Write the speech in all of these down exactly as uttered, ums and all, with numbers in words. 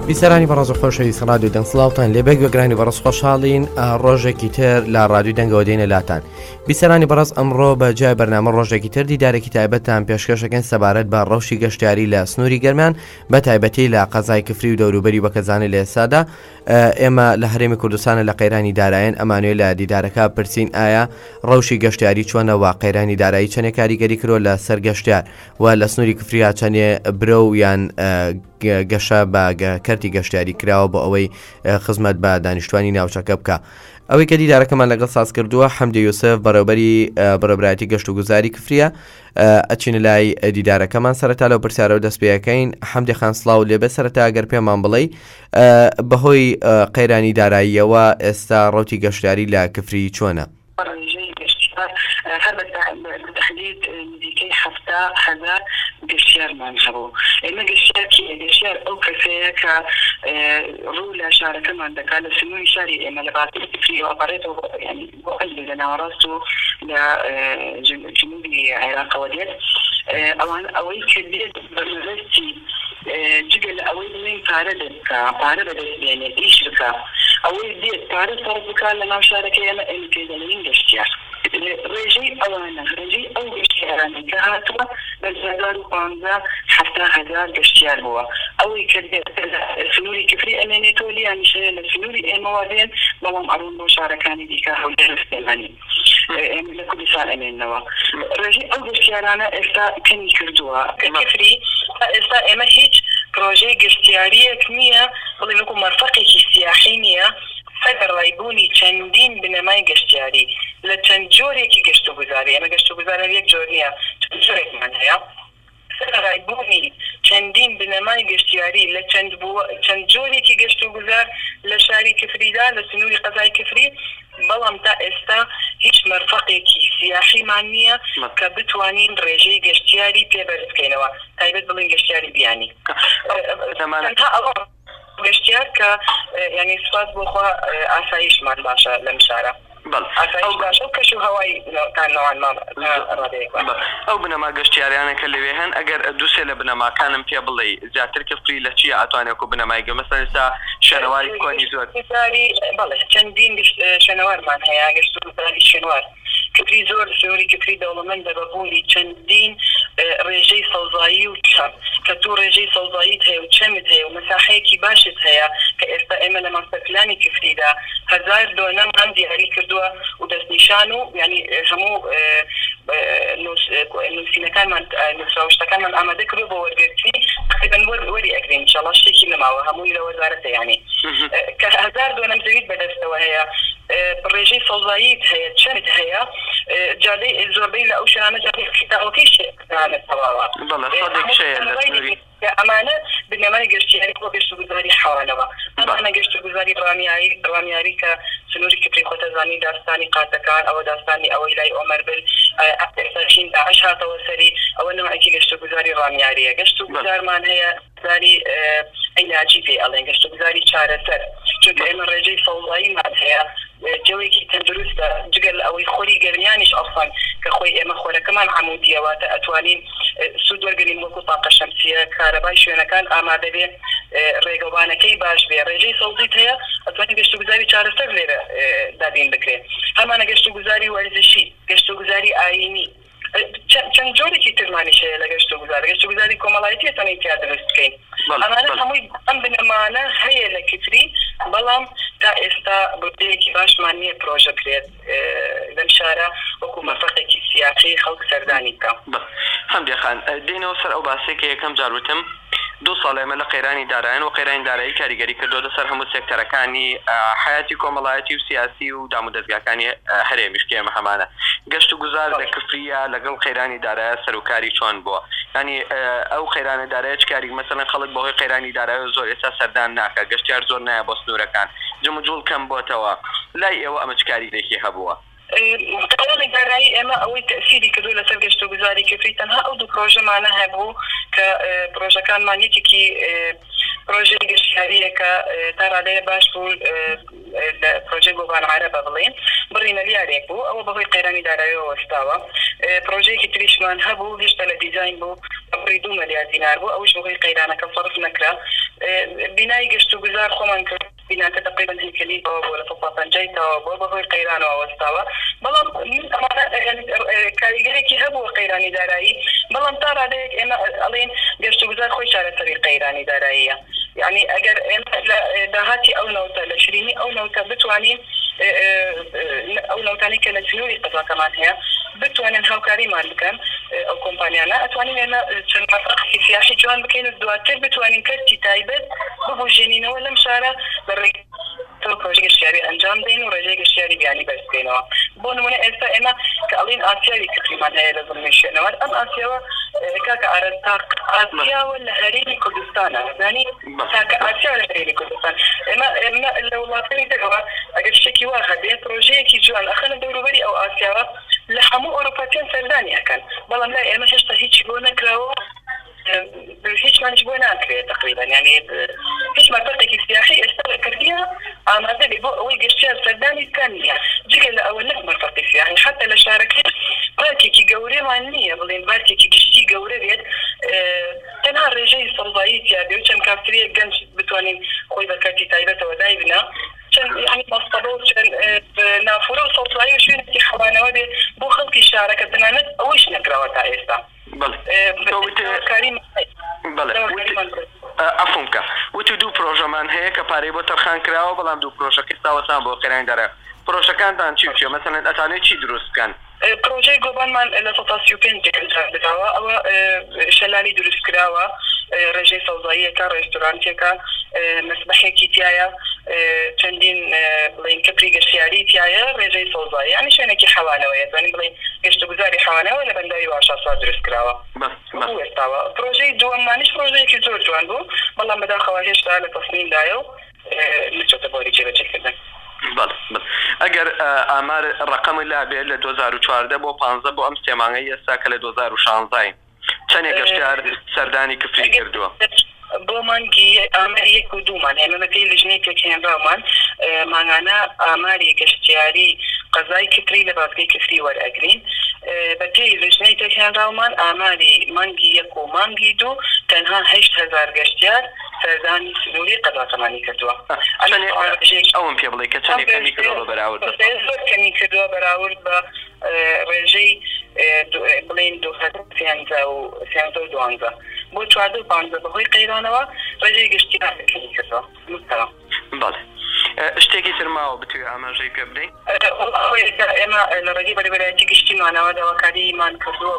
بیسەرانی بەڕێز خۆشەویست ڕادیۆ دەنگ سڵاوتان لێبێک گوێگرانی بەڕێز خۆشحاڵین ڕۆژێکی تر لە ڕادیۆ دەنگەوە دێنە لاتان. بیسەرانی بەڕێز ئەمڕۆ بە جای بەرنامە ڕۆژێکی تر دیدارێکی تایبەتان پێشکەشەکەن سەبارەت بە ڕەوشی گەشتیاری لە سنووری گەرمیان بە تایبەتی لە قەزای کفری و دەوروبەری بەکەزانە لە ئێسادا. ئێمە لە هەرێمی کوردستانە لە قەیرانی دارایەن ئەمانوێ لە دیدارەکە پرسین ئایا ڕەوشی گەشتیاری چۆنەوە، قەیرانی دارایی چەندێک کاریگەری کردووە لە سەر گەشتیار و لە سنووری کفریا چەندێ برە و یان گەشە بە کەرتی گەشتیاری کراوە بۆ ئەوەی خزمەت بە دانیشتوانی ناوچەکە بکە. ئەوەی کە دیدارەکەمان لەگەڵ ساز کردووە حەمدی یوسف بەڕێوەبەری بەڕێوەبەرایەتی گەشت و گوزاری کفریە. ئەچینە لای دیدارەکەمان سەرەتا لەو پرسیارەوە دەست پێەکەین. حەمدی خان سڵاو لێبێ سەرەتا ئەگەر پێمان بڵێ بەهۆی قەیرانی داراییەوە ئێستا ڕەوتی گەشتیاری لە کفری چۆنە؟ هذا بالتحديد نزيكي حفتا هذا قشير ما نخبو إما قشير كي قشير أو كفاية ك رولا شاركة ما عندك على سنوي شاري إما لبعض في وقريته يعني وقلب لنا وراسته لجنوبي عراق وديت أوان أوي كديت برنامجي جيل أوي من فارد كفارد يعني إيش لك أوي ديت فارد فرضك لنا شاركة أنا إن كذا من قشير رجي أوانا رجي أو قشتياران كهاتوا بالهزار وقانزا حتى هزار قشتيار هو أو يكدر سنوري كفري أماني تولي يعني شيء السنوري الموادين بلام أرون مشاركاني ديكا حول الاستماني أمي لكل سال أمان نوا رجي أو قشتيارانا إستا كن يكردوها كفري إستا إما هيج بروجي قشتيارية كمية بلي لكم مرفقي سياحينية فدر رايبوني چندین بنمای گشتیاری لچند جوری کی گشت و گذاری اما گشت و گذاری یک جوریه چند جوری من هیا فدر رايبوني چندین بنمای گشتیاری لچند بو چند جوری کی گشت و گذار لشاری کفری دا لسنوری قضای کفری بلام تا استا هیچ مرفقی کی سیاحی معنیه که بتوانین رژه گشتیاری پیبرز کینوا تایبت بلین گشتیاری بیانی گشتیار که یعنی سپاس بخوا آسایش من باشه لمشاره بل آسایش باشه و کشو هوایی کان نوعا ما راضی کنه او بنما گشتیاریانه که لویهن اگر دوسه لبنما کانم پی بلی زیاتر کفری لچی اتوانه کو بنما گه مثلا سا شنواری کنی زور گشتیاری بله چندین شنوار من هيا گشتو زاری شنوار کفری زور سوری کفری دولمن دبابولی چندین رژه سوزایی و چم كتو رجي صوزايت هي وشمت هي ومساحة كي باشت هي كإستا إما لما استقلاني كفريدا هزار دونا عندي هري كردوا ودس نشانو يعني همو نوسينا كان من نسراوشتا كان من أما ذكروا بورقتي تقريبا وري أكريم إن شاء الله شتي كنا معه همو إلى وزارته يعني كهزار دونا مزيد بدستوا هي رجي صوزايت هي شمت هي جالي الزربي لأوشن أنا جالي كتاو كيش عن الصواب والله صدق شيء أمانة بنما قشتياري كوا قشتو گزاري حوالوا أنا قشتو گزاري رامياري رامياري كسنوري كبري خوتا زاني داستاني قاتكان أو داستاني أو إلهي عمر بال أكثرين داعش هاتا وسري أو نوع كي قشتو گزاري رامياري قشتو گزار مان هي گزاري علاجي في ألين قشتو گزاري چارة سر چونك إما رجي صوضائي مان هي جوي كي تندرست جقل أو يخولي قرنيانش أصلا كخوي إما خورا كمان عمودية واتا أتوانين سود ورقلين وكو طاقة شمسية كهرباء شوينة كان آماده بي ريقوبانا كي باش بي رجي صوتيت هيا أتواني قشتو گزاري چارة سر ليرا دادين بكرين همانا قشتو گزاري ورزشي قشتو گزاري آيني چند جوری کی ترمانی شه لگشتو گذاری گشتو گذاری کمالایتی تانی تیاد رسکین اما نه هموی ام بنمانه هی لکتری بلام تا استا بوده کی باش معنی پروژه کرد لمشاره وکو مرفقه کی سیاسی خلق سردانی کا حمدی خان دینو سر او باسی که یکم جاروتم دو ساڵ ئێمە لە قەیرانی دارایەن و قەیرانی دارایی کاریگەری کردو لەسەر هەموو سێکتەرەکانی حیاتی کۆمەڵایەتی و سیاسی و دام و دەستگاکانی هەرێمیش کە ئێمە هەمانە گەشت و گوزار لە کفریە لەگەڵ قەیرانی دارایە سەرۆکاری چۆن بووە ینی ئەو قەیرانە دارایە چ کاری مەسەڵەن خەڵک بەهۆی قەیرانی دارایە زۆر ئێستا سەردان ناکە گەشتیار زۆر نایە بۆ سنوورەکان جەم و جوڵ کەم بۆتەوە لای ئێوە ئەمە چ کاریگەرێکی هەبووە؟ قانون دارایی اما اوی تأثیری که دوله سر گشت و گذاری کفری تنها او دو پروژه معنا هبو که پروژه کان معنی که پروژه گشتیاریه که تراله باش بول پروژه گوبان عربه بلین برین لیاریک بو او بهوی قیرانی دارایی و استاوا پروژه که تریش من هبو گشت ل دیزاین بو بڕی دو ملیار دینار بوو ئەوش بەهۆی قەیرانەکە صرف نەکرا بینایی گەشت و گوزار خۆمان کرد بیناکە تقریبا هیکلی بەوە بۆ لە سەد پەنجاهەوە بۆ بەهۆی قەیرانەوە وەستاوە بەڵام ئەمانە کاریگەرێکی هەبوو قەیرانی دارایی بەڵام تا ڕادەیەک ئێمە ئەڵێن گەشت و گوزار خۆی چارەسەری قەیرانی داراییە یعنی ئەگەر ئێمە لە داهاتی ئەو نەوتە لە شرینی ئەو نەوتە بتوانین ئەو نەوتانی کە لە سنووری قەزاکەمان هەیە بتوانن هاوکاریمان بکەن ئەو کۆمپانیانە ئەتوانین ئێمە چەند مەرفەقێکی سیاسی جوان بکەین و دواتر بتوانین کەرتی تایبەت ببوژێنینەوە لەم شارە بە ڕێگەی پرۆژەی گەشتیاری ئەنجام بدەین و ڕێژەی گەشتیاری بیانی بەرز بکەینەوە بۆ نمونە ئێستا ئێمە کە ئەڵێن ئاسیاوی کفریمان هەیە لە زمینی شوێنەوە ئەم ئاسیاوە کاکە ئارەستاق ئاسیاوە لە هەرێمی کوردستانە زانی کاکە ئاسیا لە هەرێمی کوردستان ئێمە ئێمە لە وڵاتانی دەرەوە ئەگەر شتێکی وا هەبێت پرۆژەیەکی جوان ئەخەنە دەوروبەری ئەو ئاسیاوە لە هەموو ئەوروپاتیان سەردانی ئەکەن بەڵام لای ئێمە هێشتا هیچی بۆ نەکراوە هیچمانش بۆ ناکرێت تقریبا یعنی هیچ مەرفەقێکی سیاسی ئێستا لە کردیە ئامادە بێ بۆ ئەوەی گەشتیار سەردانی بکەن نییە جگە لە ئەوە نەک مەرفەقی سیاسی حتا لە شارەکە پارکێکی گەورەمان نییە بڵێن پارکێکی گشتی گەورە بێت تەنها ڕێژەی سەڵبایی تیا بێ و چەند کافتریە گەنج بتوانین خۆی بە کارتی تایبەتەوە دایبنا چەند یعنی مەستەبە و چەند نافورە و سەڵتوایی و شوێنێکی خەوانەوە بێ بۆ خەڵکی شارەکە تەنانەت ئەوەش نەکراوە تا ئێستا ئەفونکە وتی دوو پرۆژەمان هەیە کە پارەی بۆ تەرخان کراوە بەڵام دوو پرۆژەکە ئێستاوەسان بۆ قەیرانی دارایی پرۆژەکانتان چی چی مەسەڵەن ئەتانێت چی دروست بکەن پرۆژەی گۆبانمان لە سەد سی و پێنج دراوە ئەوە شەلالی دروست کراوە ڕێژەی سەوزاییەکە ڕێستورانتێکە مەسبەحێکی تایە چەندین بڵین کەپری گەشتیاری تایە ڕێژەی سەوزایی یعنی شوێنێکی حەوانەوەیە زانی بڵین گەشت و گوزاری حەوانەوە لە بەندەری واشاسوا دروست کراوە ئێستاوە پرۆژەی دووەمانیش پرۆژەیەکی زۆر جوان بوو بەڵام بەداخەوە هێشتا لە تەسمیمدایە و نچۆتە بۆری جێبەجێکردن بەڵێ ئەگەر ئامار ڕقەمی لابێت لە دوو هەزار و چواردە بۆ پانزە بۆ ئەم سێ مانگەی ئێستا کە لە دوو هەزار و شانزە چەندێک گەشتیار سەردانی کفری کردووە بۆ مانگی ئاماری یەک و دوومان هێمەمەکەی لژنەی پێکهێنراومان مانگانە ئاماری گەشتیاری قەزای کفری لە بازگەی کفری وەرئەگرین بە پێی لژنەی پێکهێنراومان ئاماری مانگی یەک و مانگی دوو تەنها هەشت هەزار گەشتیار سەردانی سنووری قەزاکەمانی کردووە ئەوم پێ بڵێ کە چەندێک کەمی کردووە بەراورد زۆر کەمی کردووە بەراورد بە ڕێژەی بڵین دوو هەزار سیانزە و دوانزە بۆ چواردە و پانزە بەهۆی قەیرانەوە ڕێژەی گەشتیار کەمی کردووە مستەوە بەڵێ شتێکی تر ماوە بتوێ ئاماژەی پێ بدەین ئێمە لە ڕێگەی بەرەبەرایەتی گشتیمانەوە داواکاریمان کردووە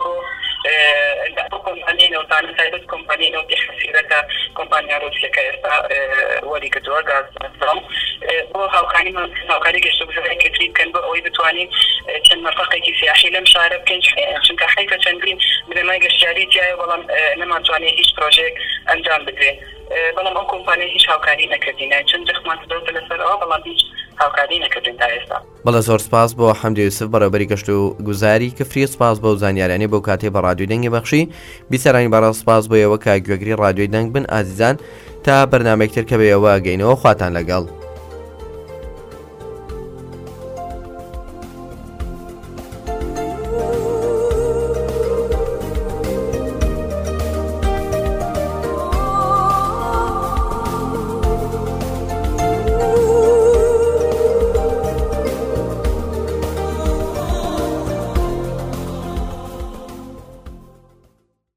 بۆ کۆمپانیای نەوتانی تایبەت کۆمپانیای نەوتی حەسیرەکە کۆمپانیا ڕوسیەکە ئێستا وەری کردووە گازنەفرۆم بۆ هاوکاریمان هاوکاری گەشت و گوزاری کتری بکەن بۆ ئەوەی بتوانین چەند مەرفەقێکی سیاسی لەم شارە بکەین چونکە حیفە چەندین بنەمای گەشتیاری تایە بەڵام نەمانتوانێت هیچ پرۆژێک ئەنجام بدرێت بەڵام ئەو کۆمپانیای هیچ هاوکاری نەکردینە چەند جەخمان کردووە لەسەر ئەوە بەڵام هیچ هاوکاری نەکردین تا ئێستا بەڵێ زۆر سپاس بۆ حەمدی یوسف بەڕێوەبەری گەشت و گوزاری کفری سپاس بۆ زانیاریانەی بۆ کاتێ بە ڕادیۆی دەنگی بەخشی بیسەرانی بەڕاست سپاس بۆ ئێوە کە گوێگری ڕادیۆی دەنگ بن ئازیزان تا بەرنامێکتر کە بە ئێوە گەینەوە خواتان لەگەڵ